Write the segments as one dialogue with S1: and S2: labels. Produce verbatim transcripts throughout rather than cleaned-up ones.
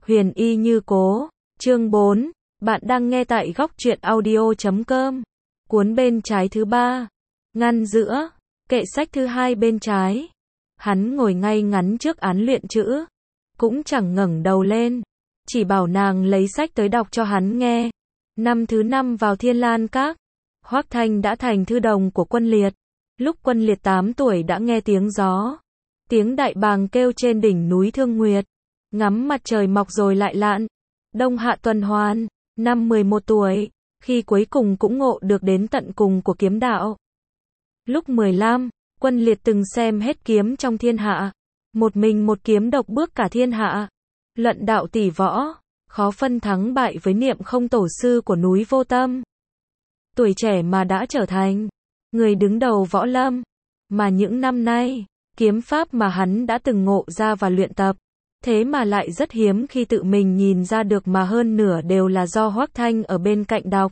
S1: Huyền y như cố. Chương bốn. Bạn đang nghe tại góc truyện audio chấm com. Cuốn bên trái thứ ba. Ngăn giữa. Kệ sách thứ hai bên trái. Hắn ngồi ngay ngắn trước án luyện chữ. Cũng chẳng ngẩng đầu lên. Chỉ bảo nàng lấy sách tới đọc cho hắn nghe. Năm thứ năm vào Thiên Lan Các. Hoắc Thanh đã thành thư đồng của Quân Liệt. Lúc Quân Liệt tám tuổi đã nghe tiếng gió. Tiếng đại bàng kêu trên đỉnh núi Thương Nguyệt. Ngắm mặt trời mọc rồi lại lặn. Đông hạ tuần hoàn. Năm mười một tuổi. Khi cuối cùng cũng ngộ được đến tận cùng của kiếm đạo. Lúc mười lăm, Quân Liệt từng xem hết kiếm trong thiên hạ. Một mình một kiếm độc bước cả thiên hạ. Luận đạo tỷ võ. Khó phân thắng bại với Niệm Không tổ sư của núi Vô Tâm. Tuổi trẻ mà đã trở thành người đứng đầu võ lâm. Mà những năm nay, kiếm pháp mà hắn đã từng ngộ ra và luyện tập. Thế mà lại rất hiếm khi tự mình nhìn ra được, mà hơn nửa đều là do Hoắc Thanh ở bên cạnh đọc.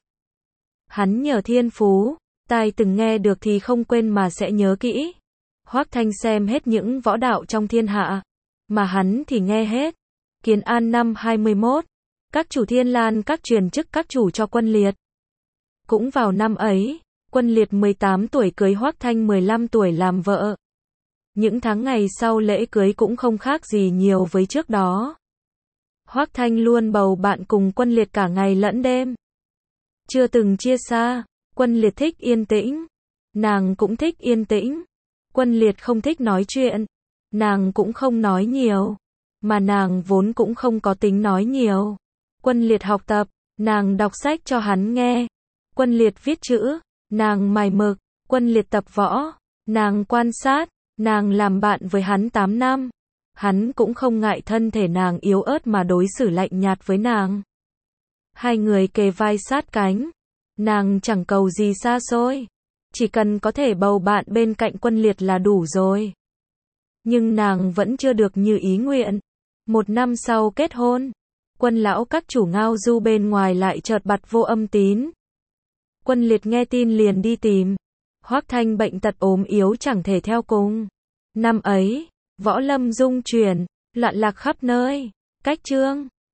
S1: Hắn nhờ thiên phú, tai từng nghe được thì không quên mà sẽ nhớ kỹ. Hoắc Thanh xem hết những võ đạo trong thiên hạ, mà hắn thì nghe hết. Kiến An năm hai mươi mốt, các chủ Thiên Lan Các truyền chức các chủ cho Quân Liệt. Cũng vào năm ấy, Quân Liệt mười tám tuổi cưới Hoắc Thanh mười lăm tuổi làm vợ. Những tháng ngày sau lễ cưới cũng không khác gì nhiều với trước đó. Hoắc Thanh luôn bầu bạn cùng Quân Liệt cả ngày lẫn đêm. Chưa từng chia xa. Quân Liệt thích yên tĩnh. Nàng cũng thích yên tĩnh. Quân Liệt không thích nói chuyện. Nàng cũng không nói nhiều. Mà nàng vốn cũng không có tính nói nhiều. Quân Liệt học tập. Nàng đọc sách cho hắn nghe. Quân Liệt viết chữ. Nàng mài mực. Quân Liệt tập võ. Nàng quan sát. Nàng làm bạn với hắn tám năm. Hắn cũng không ngại thân thể nàng yếu ớt mà đối xử lạnh nhạt với nàng. Hai người kề vai sát cánh. Nàng chẳng cầu gì xa xôi. Chỉ cần có thể bầu bạn bên cạnh Quân Liệt là đủ rồi. Nhưng nàng vẫn chưa được như ý nguyện. Một năm sau kết hôn, Quân lão các chủ Ngao Du bên ngoài lại chợt bặt vô âm tín. Quân Liệt nghe tin liền đi tìm. Hoắc Thanh bệnh tật ốm yếu chẳng thể theo cùng. Năm ấy, võ lâm dung chuyển, loạn lạc khắp nơi. Cách chương